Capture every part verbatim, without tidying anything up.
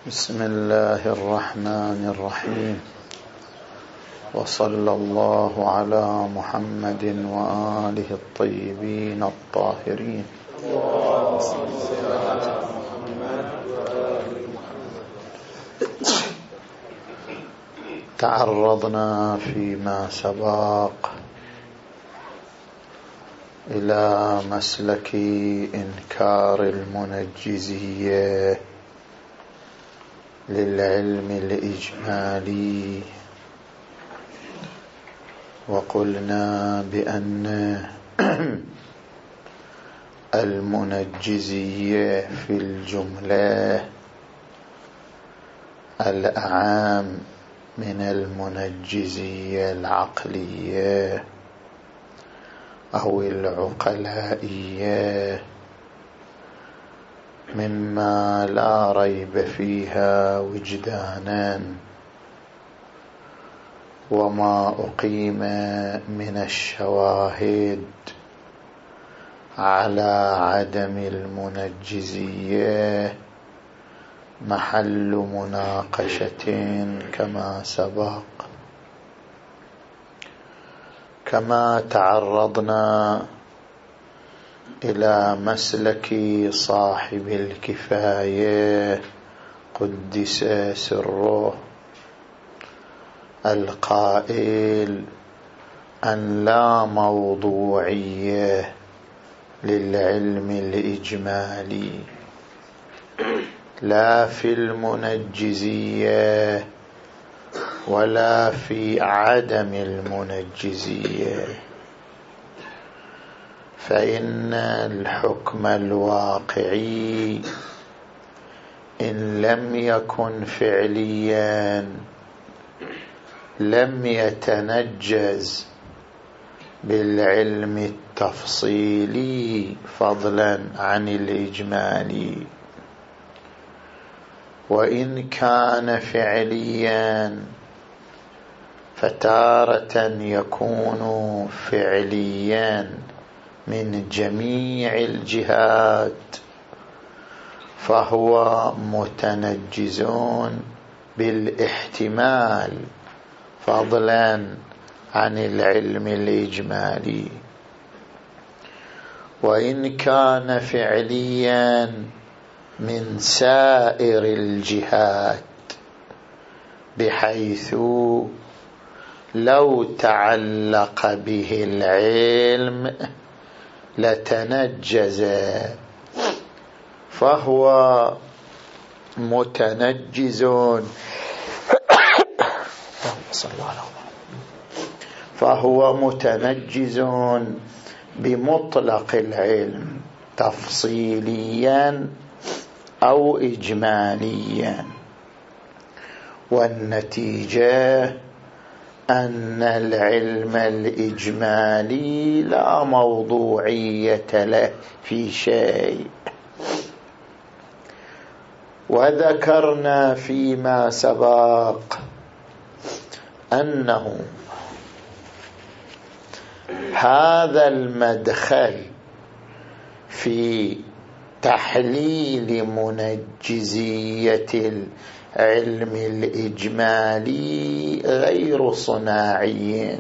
بسم الله الرحمن الرحيم، وصلى الله على محمد وآله الطيبين الطاهرين. تعرضنا فيما سبق إلى مسلك إنكار المنجزية للعلم الإجمالي، وقلنا بأن المنجزية في الجملة الأعام من المنجزية العقلية أو العقلائية مما لا ريب فيها وجدانا، وما أقيم من الشواهد على عدم المنجزية محل مناقشة كما سبق. كما تعرضنا إلى مسلك صاحب الكفاية قدس سره القائل أن لا موضوعية للعلم الإجمالي لا في المنجزية ولا في عدم المنجزية، فإن الحكم الواقعي إن لم يكن فعليا لم يتنجز بالعلم التفصيلي فضلا عن الإجمالي، وإن كان فعليا فتارة يكون فعليا من جميع الجهات فهو متنجز بالاحتمال فضلا عن العلم الإجمالي، وإن كان فعليا من سائر الجهات بحيث لو تعلق به العلم لتنجز فهو متنجز فهو متنجز بمطلق العلم تفصيليا أو إجماليا، والنتيجة أن العلم الإجمالي لا موضوعية له في شيء. وذكرنا فيما سبق أنه هذا المدخل في تحليل منجزية العلم الإجمالي غير صناعي،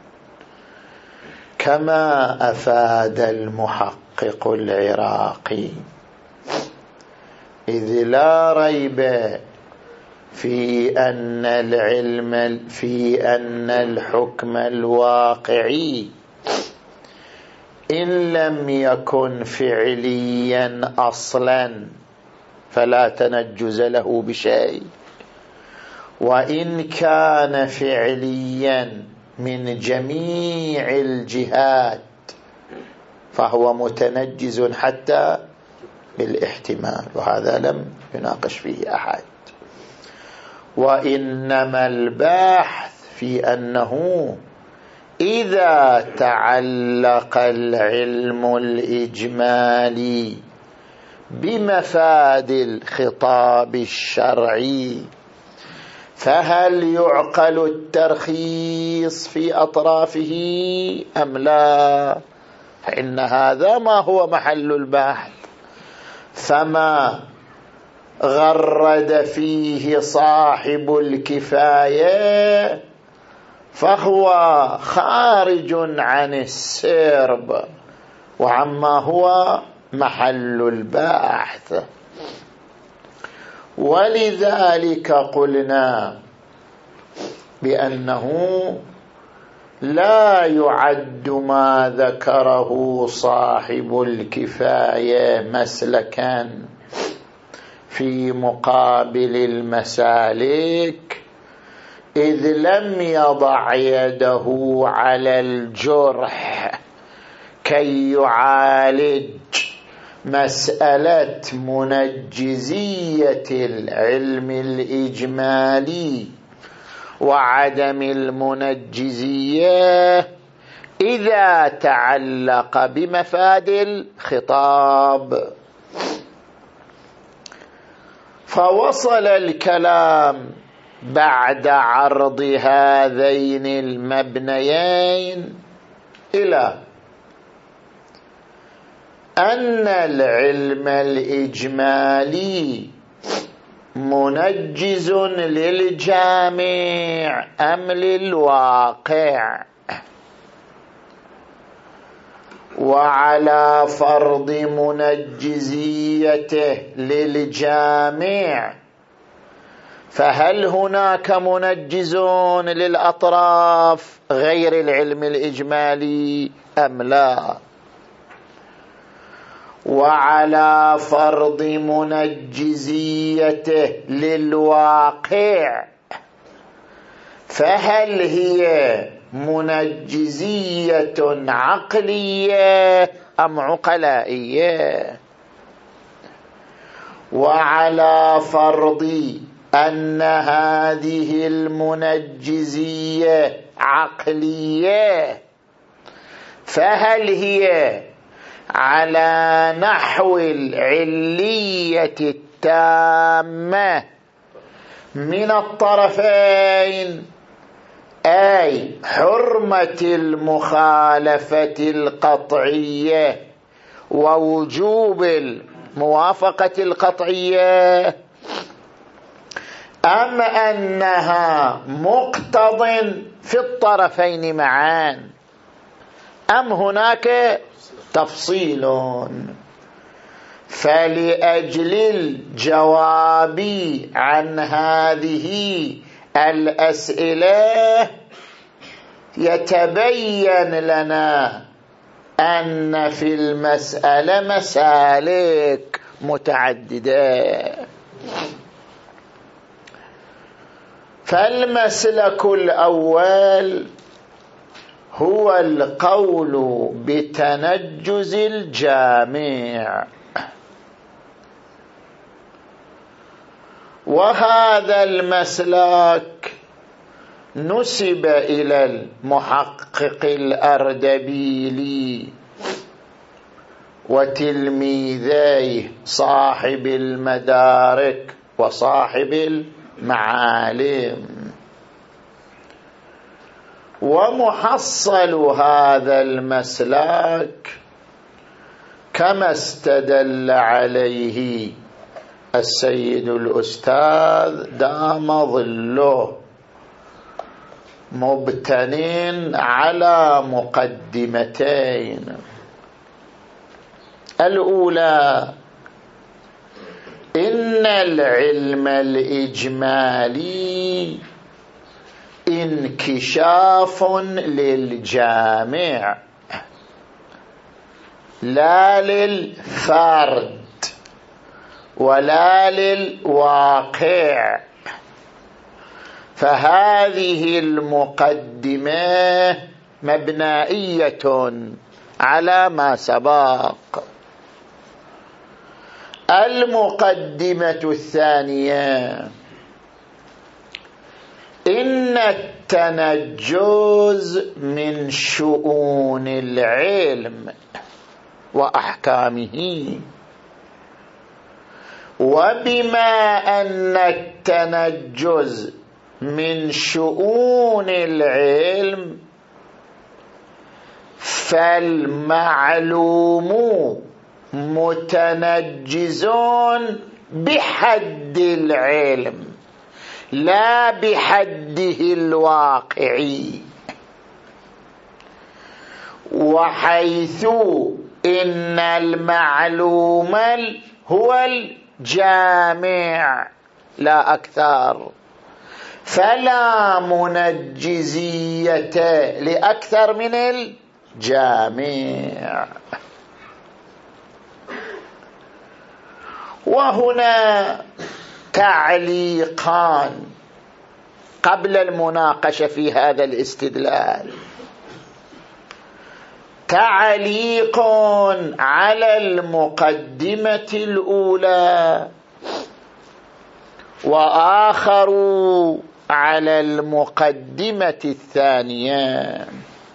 كما أفاد المحقق العراقي، إذ لا ريب في أن العلم في أن الحكم الواقعي إن لم يكن فعليا أصلا فلا تنجز له بشيء، وإن كان فعليا من جميع الجهات فهو متنجز حتى بالاحتمال، وهذا لم يناقش فيه أحد. وإنما الباحث في أنه إذا تعلق العلم الإجمالي بمفاد الخطاب الشرعي فهل يعقل الترخيص في أطرافه أم لا؟ فإن هذا ما هو محل البحث. فما غرد فيه صاحب الكفاية فهو خارج عن السرب وعما هو محل البحث. ولذلك قلنا بأنه لا يعد ما ذكره صاحب الكفاية مسلكا في مقابل المسالك، إذ لم يضع يده على الجرح كي يعالج مسألة منجزية العلم الإجمالي وعدم المنجزية إذا تعلق بمفاد الخطاب. فوصل الكلام بعد عرض هذين المبنيين إلى أن العلم الإجمالي منجز للجامع أم للواقع، وعلى فرض منجزيته للجامع فهل هناك منجز للأطراف غير العلم الإجمالي أم لا؟ وعلى فرض منجزيته للواقع فهل هي منجزية عقلية أم عقلائية؟ وعلى فرض أن هذه المنجزية عقلية فهل هي على نحو العلية التامة من الطرفين، أي حرمة المخالفة القطعية ووجوب الموافقة القطعية، أم أنها مقتض في الطرفين معا، أم هناك تفصيل؟ فلأجل الجواب عن هذه الأسئلة يتبين لنا أن في المسألة مسالك متعددة. فالمسلك الأول هو القول بتنجز الجامع، وهذا المسلك نسب إلى المحقق الأردبيلي وتلميذيه صاحب المدارك وصاحب المعالم. ومحصل هذا المسلك كما استدل عليه السيد الأستاذ دام ظله مبتنٍ على مقدمتين. الأولى إن العلم الإجمالي انكشاف للجامع لا للفرد ولا للواقع، فهذه المقدمة مبنائية على ما سبق. المقدمة الثانية إن التنجز من شؤون العلم وأحكامه، وبما أن التنجز من شؤون العلم فالمعلوم متنجزون بحد العلم لا بحده الواقعي، وحيث إن المعلوم هو الجامع لا أكثر، فلا منجزية لأكثر من الجامع. وهنا تعليقان قبل المناقشة في هذا الاستدلال. تعليق على المقدمة الأولى، وآخر على المقدمة الثانية.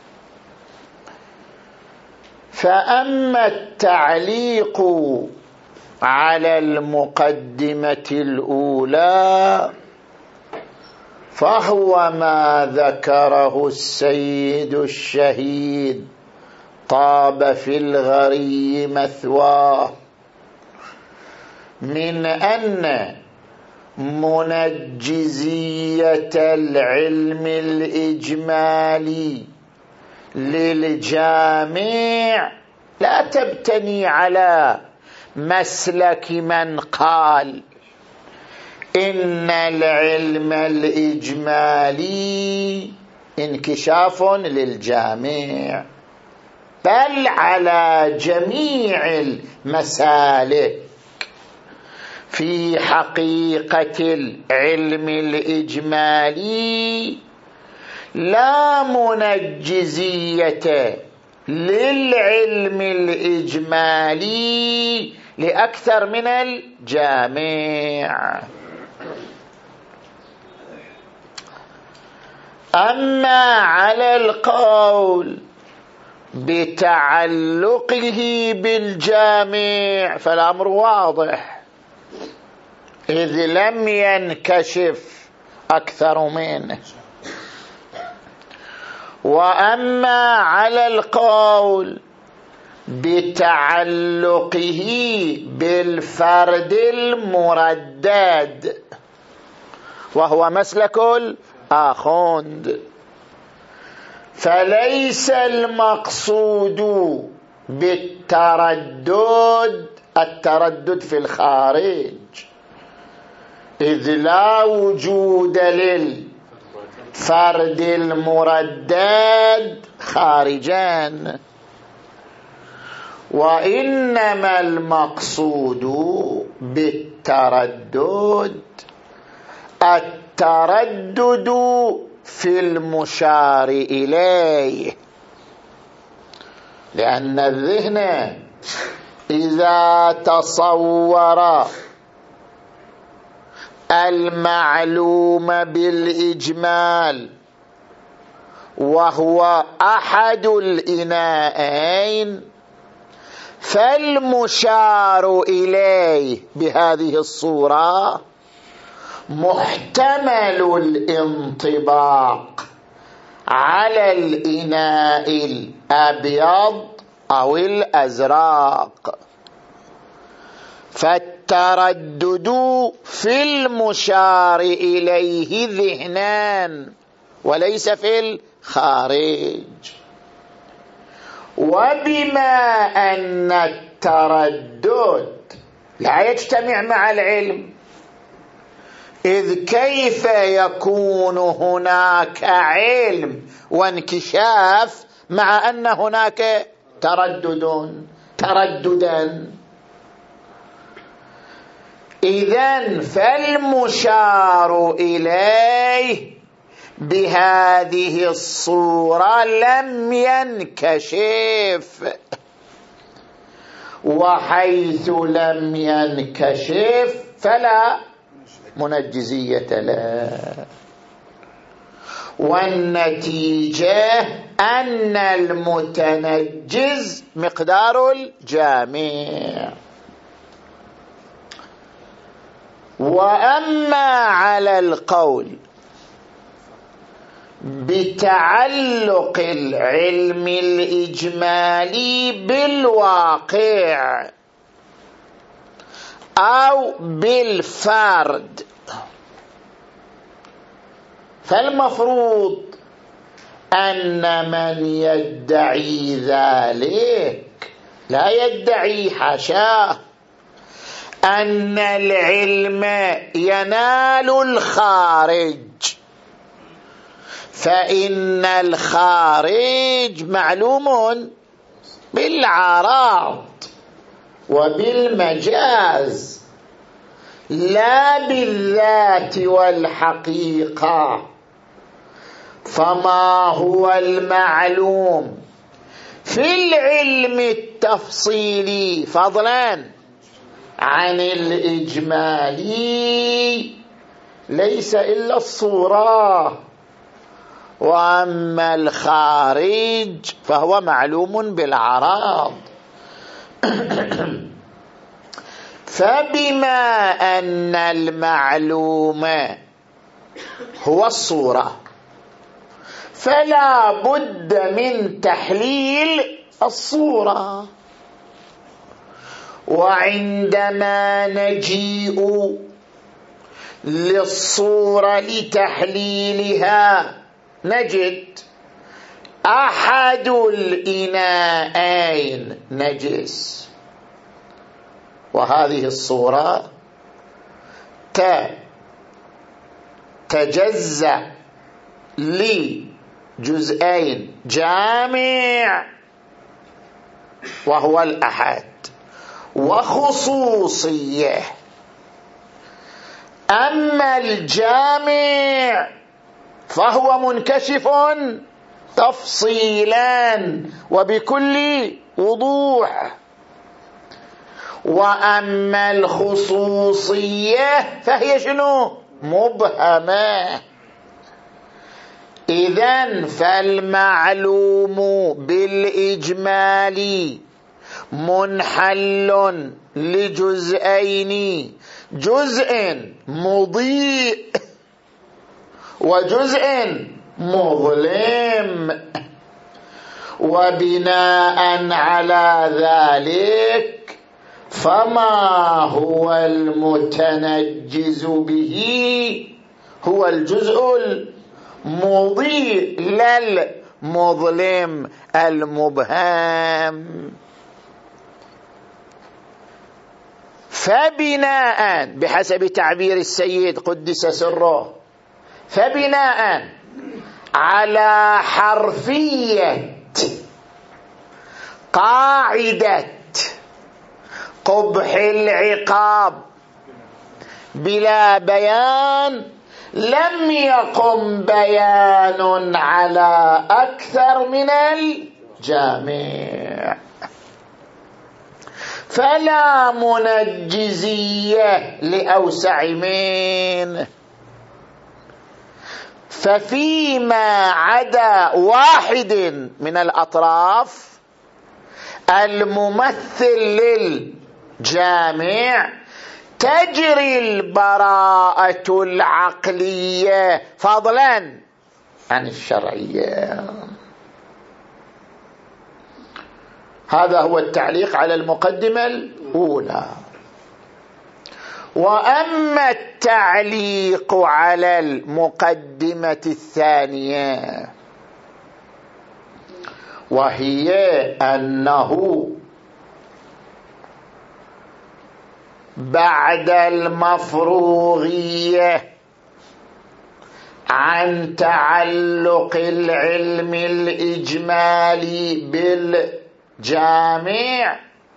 فأما التعليق على المقدمة الأولى فهو ما ذكره السيد الشهيد طاب في الغري مثواه من أن منجزية العلم الإجمالي للجامع لا تبتني على مسلك من قال إن العلم الإجمالي انكشاف للجامع، بل على جميع المسالك في حقيقة العلم الإجمالي لا منجزية للعلم الإجمالي لأكثر من الجامع. أما على القول بتعلقه بالجامع فالأمر واضح، إذ لم ينكشف أكثر منه. وأما على القول بتعلقه بالفرد المردد وهو مسلك الآخوند، فليس المقصود بالتردد التردد في الخارج، إذ لا وجود للفرد المردد خارجا، وإنما المقصود بالتردد التردد في المشار إليه، لأن الذهن إذا تصور المعلوم بالإجمال وهو أحد الإناءين، فالمشار إليه بهذه الصورة محتمل الانطباق على الإناء الأبيض أو الأزرق، فالتردد في المشار إليه ذهنان وليس في الخارج. وبما أن التردد لا يجتمع مع العلم، إذ كيف يكون هناك علم وانكشاف مع أن هناك تردد ترددا؟ إذن فالمشار إليه بهذه الصورة لم ينكشف، وحيث لم ينكشف فلا منجزية له. والنتيجة أن المتنجز مقدار الجامع. وأما على القول بتعلق العلم الإجمالي بالواقع أو بالفرد. فالمفروض أن من يدعي ذلك لا يدعي حاشاه أن العلم ينال الخارج، فإن الخارج معلوم بالعراض وبالمجاز لا بالذات والحقيقة. فما هو المعلوم في العلم التفصيلي فضلا عن الإجمالي ليس إلا الصورة، وأما الخارج فهو معلوم بالعراض. فبما أن المعلوم هو الصورة فلا بد من تحليل الصورة. وعندما نجيء للصورة لتحليلها نجد أحد الإناءين نجس، وهذه الصورة تجزأ لجزئين جامع وهو الأحد وخصوصية. أما الجامع فهو منكشف تفصيلا وبكل وضوح، وأما الخصوصية فهي شنو؟ مبهمة. إذن فالمعلوم بالإجمال منحل لجزئين، جزء مضيء وجزء مظلم، وبناء على ذلك فما هو المتنجز به هو الجزء المضيء لا المظلم المبهم. فبناء بحسب تعبير السيد قدس سره، فبناء على حرفية قاعدة قبح العقاب بلا بيان لم يقم بيان على أكثر من الجامع، فلا منجزية لأوسع منه. ففيما عدا واحد من الأطراف الممثل للجامع تجري البراءة العقلية فضلا عن الشرعية. هذا هو التعليق على المقدمة الأولى. وأما التعليق على المقدمة الثانية وهي أنه بعد المفروغية عن تعلق العلم الإجمالي بالجامع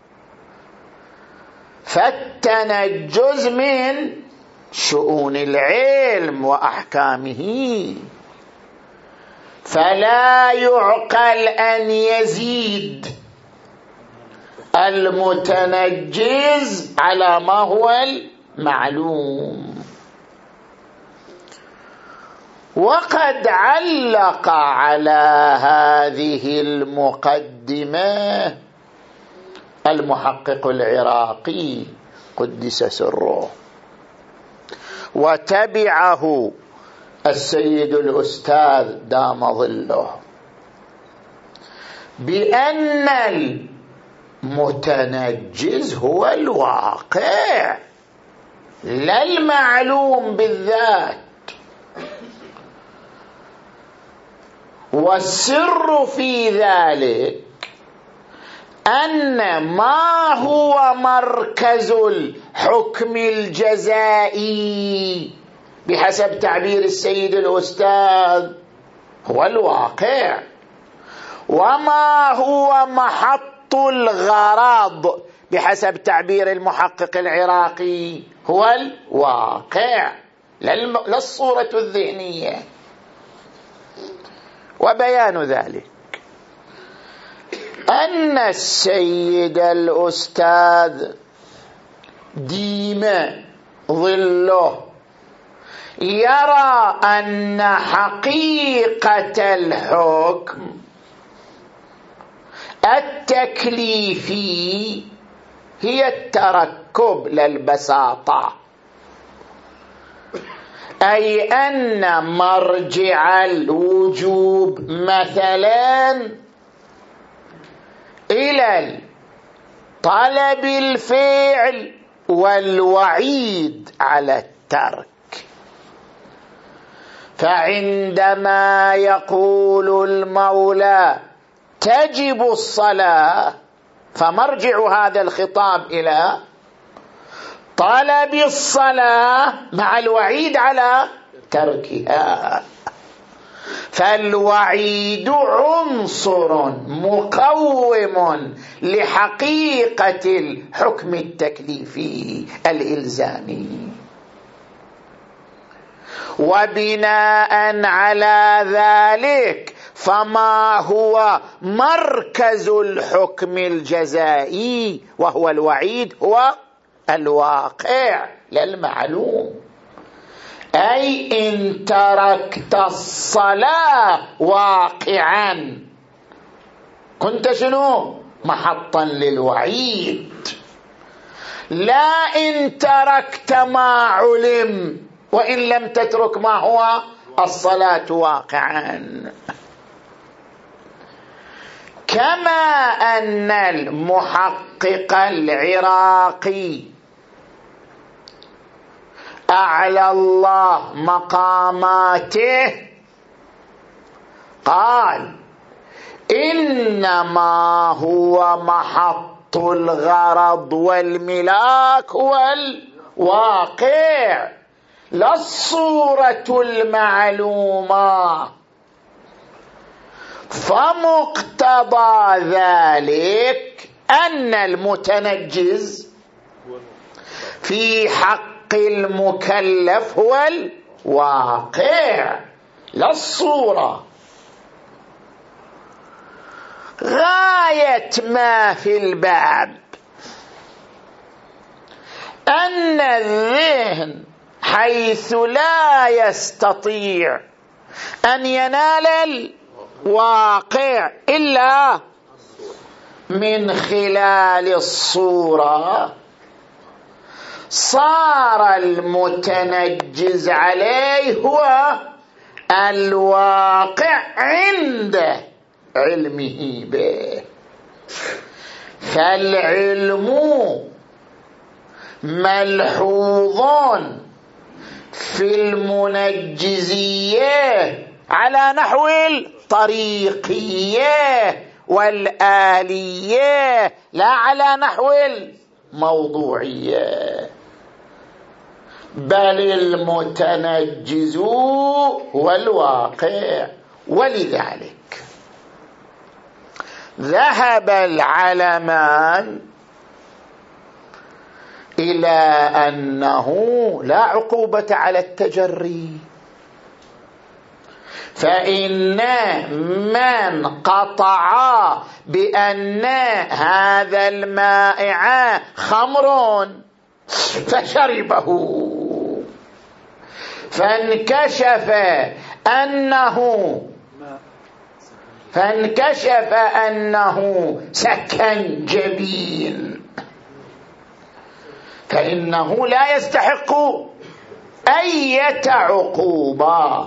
فالتنجز من شؤون العلم وأحكامه، فلا يعقل أن يزيد المتنجز على ما هو المعلوم. وقد علق على هذه المقدمة المحقق العراقي قدس سره، وتبعه السيد الأستاذ دام ظله، بأن المتنجز هو الواقع لا المعلوم بالذات. والسر في ذلك أن ما هو مركز الحكم الجزائي بحسب تعبير السيد الأستاذ هو الواقع، وما هو محط الغرض بحسب تعبير المحقق العراقي هو الواقع لا الصورة الذهنية. وبيان ذلك أن السيد الأستاذ ديم ظله يرى أن حقيقة الحكم التكليفي هي التركب للبساطة، أي أن مرجع الوجوب مثلا إلى طلب الفعل والوعيد على الترك. فعندما يقول المولى تجب الصلاة فمرجع هذا الخطاب إلى طلب الصلاة مع الوعيد على تركها. فالوعيد عنصر مقوم لحقيقة الحكم التكليفي الإلزامي. وبناء على ذلك فما هو مركز الحكم الجزائي وهو الوعيد هو الواقع لا المعلوم. أي إن تركت الصلاة واقعا كنت شنو؟ محطا للوعيد. لا إن تركت ما علم وإن لم تترك ما هو الصلاة واقعا. كما أن المحقق العراقي أعلى الله مقاماته قال إنما هو محط الغرض والملاك والواقع لا الصورة المعلومة. فمقتضى ذلك أن المتنجز في حق المكلف هو الواقع لا الصورة. غاية ما في الباب أن الذهن حيث لا يستطيع أن ينال الواقع إلا من خلال الصورة صار المتنجز عليه هو الواقع عند علمه به. فالعلم ملحوظ في المنجزية على نحو الطريقية والآلية لا على نحو الموضوعية. بل المتنجز هو الواقع. ولذلك ذهب العلمان إلى أنه لا عقوبة على التجري. فإن من قطع بأن هذا المائع خمر فشربه فانكشف أنه فانكشف أنه سكنجبين فإنه لا يستحق أية عقوبة،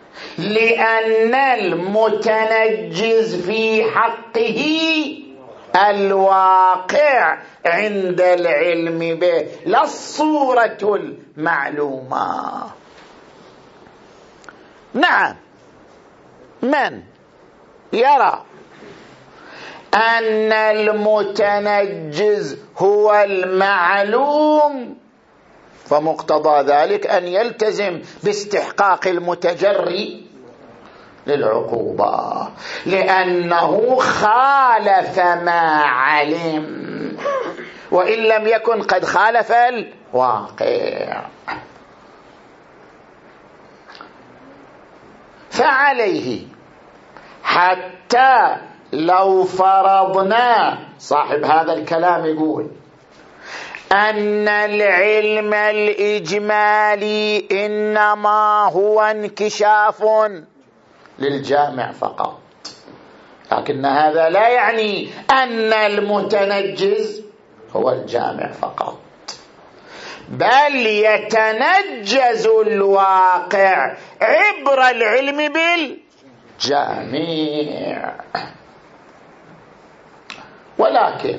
لأن المتنجز في حقه الواقع عند العلم به، لا الصورة المعلومة. نعم، من يرى أن المتنجز هو المعلوم فمقتضى ذلك أن يلتزم باستحقاق المتجري للعقوبة، لأنه خالف ما علم وإن لم يكن قد خالف الواقع. فعليه حتى لو فرضنا، صاحب هذا الكلام يقول أن العلم الإجمالي إنما هو انكشاف للجامع فقط، لكن هذا لا يعني أن المتنجز هو الجامع فقط، بل يتنجز الواقع عبر العلم بالجامع. ولكن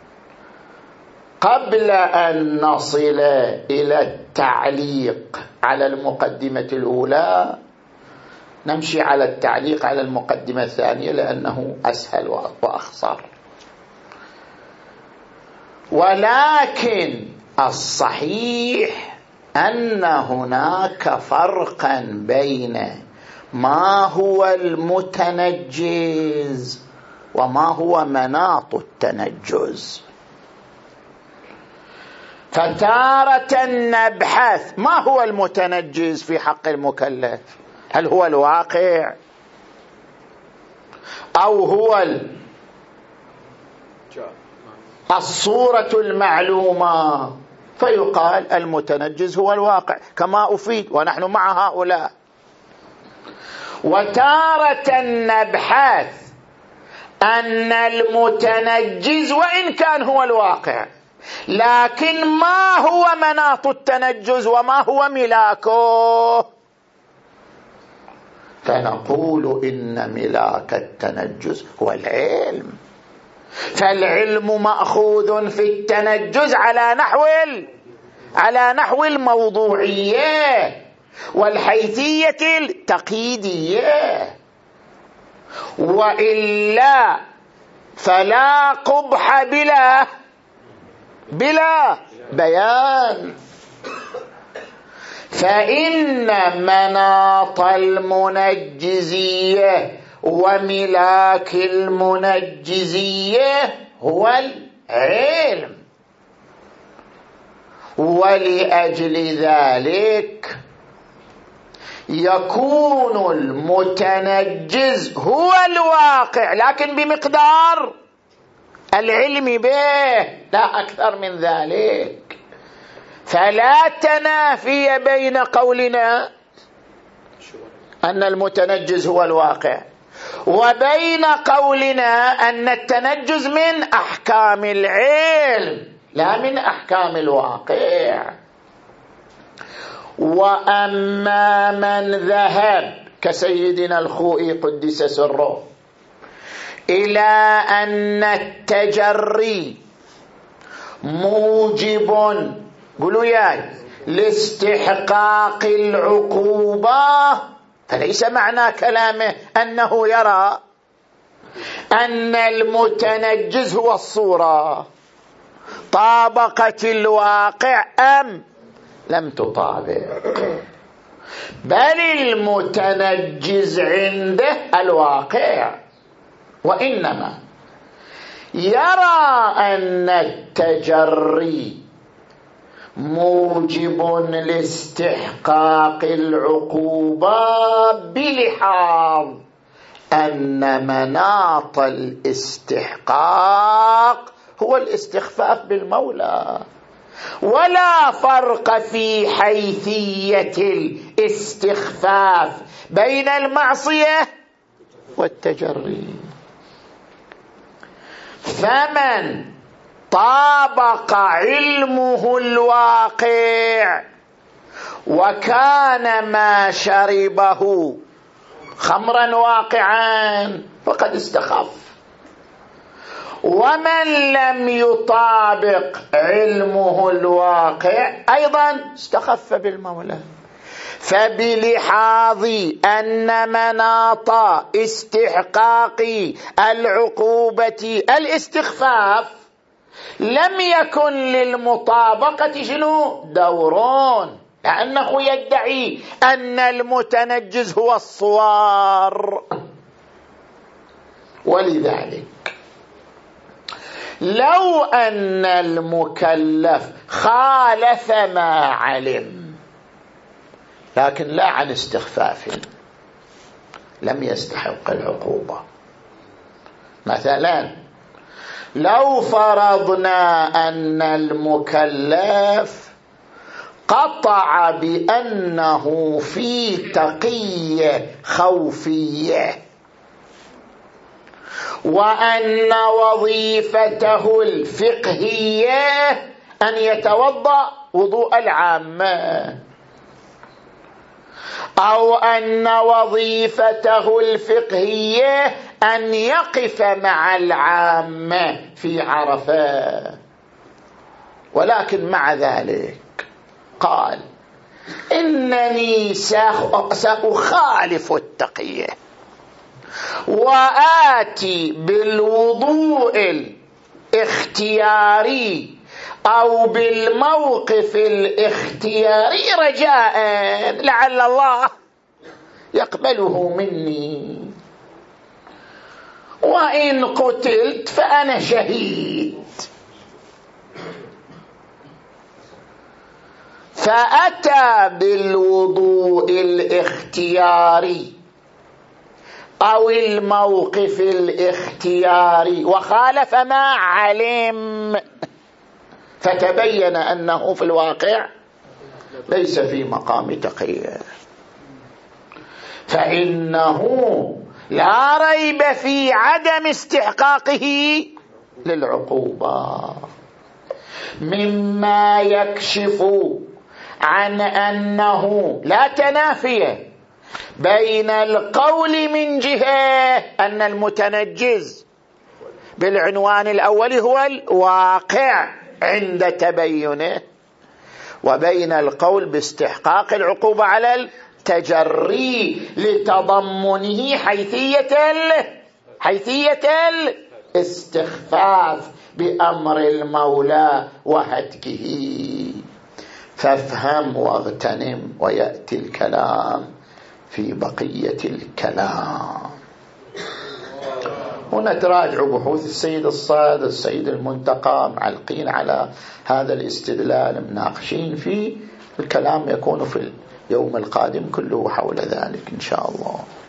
قبل أن نصل إلى التعليق على المقدمة الأولى نمشي على التعليق على المقدمة الثانية لأنه أسهل وأختصر. ولكن الصحيح أن هناك فرقا بين ما هو المتنجز وما هو مناط التنجز. فتارة نبحث ما هو المتنجز في حق المكلف، هل هو الواقع أو هو الصورة المعلومة؟ فيقال المتنجز هو الواقع كما أفيد ونحن مع هؤلاء. وتارة نبحث أن المتنجز وإن كان هو الواقع لكن ما هو مناط التنجز وما هو ملاكه، فنقول إن ملاك التنجز هو العلم. فالعلم مأخوذ في التنجز على نحو على نحو الموضوعية والحيثية التقييدية، وإلا فلا قبح بلا بلا بيان. فإن مناط المنجزية وملاك المنجزية هو العلم، ولأجل ذلك يكون المتنجز هو الواقع لكن بمقدار العلم به لا أكثر من ذلك. فلا تنافي بين قولنا أن المتنجز هو الواقع وبين قولنا أن التنجز من أحكام العلم لا من أحكام الواقع. وأما من ذهب كسيدنا الخوئي قدس سره إلى أن التجري موجب قولوا ياي لاستحقاق العقوبة، فليس معنى كلامه أنه يرى أن المتنجز هو الصورة. طابقت الواقع أم لم تطابق؟ بل المتنجز عنده الواقع، وإنما يرى أن التجري موجب لاستحقاق العقوبة بلحاظ أن مناط الاستحقاق هو الاستخفاف بالمولى، ولا فرق في حيثية الاستخفاف بين المعصية والتجري. فمن طابق علمه الواقع وكان ما شربه خمرا واقعا فقد استخف، ومن لم يطابق علمه الواقع أيضا استخف بالمولى. فبلحاظ أن مناط استحقاق العقوبة الاستخفاف لم يكن للمطابقة شنو دورون، لأنه يدعي أن المتنجز هو الصوار. ولذلك لو أن المكلف خالف ما علم لكن لا عن استخفاف لم يستحق العقوبة. مثلا لو فرضنا أن المكلف قطع بأنه في تقية خوفية وأن وظيفته الفقهية أن يتوضأ وضوء العامة، أو أن وظيفته الفقهية أن يقف مع العامة في عرفة، ولكن مع ذلك قال إنني سأخالف التقية وآتي بالوضوء الاختياري أو بالموقف الاختياري رجاء لعل الله يقبله مني، وإن قتلت فأنا شهيد. فأتى بالوضوء الاختياري أو الموقف الاختياري وخالف ما علم، فتبين أنه في الواقع ليس في مقام تقية، فإنه لا ريب في عدم استحقاقه للعقوبة، مما يكشف عن أنه لا تنافي بين القول من جهة أن المتنجز بالعنوان الأول هو الواقع عند تبينه، وبين القول باستحقاق العقوبة على التجري لتضمنه حيثية حيثية الاستخفاف بأمر المولى وهتكه. فافهم واغتنم ويأتي الكلام في بقية الكلام. هنا تراجع بحوث السيد الصاد السيد المنتقى معلقين على هذا الاستدلال، مناقشين فيه. الكلام يكون في اليوم القادم كله حول ذلك إن شاء الله.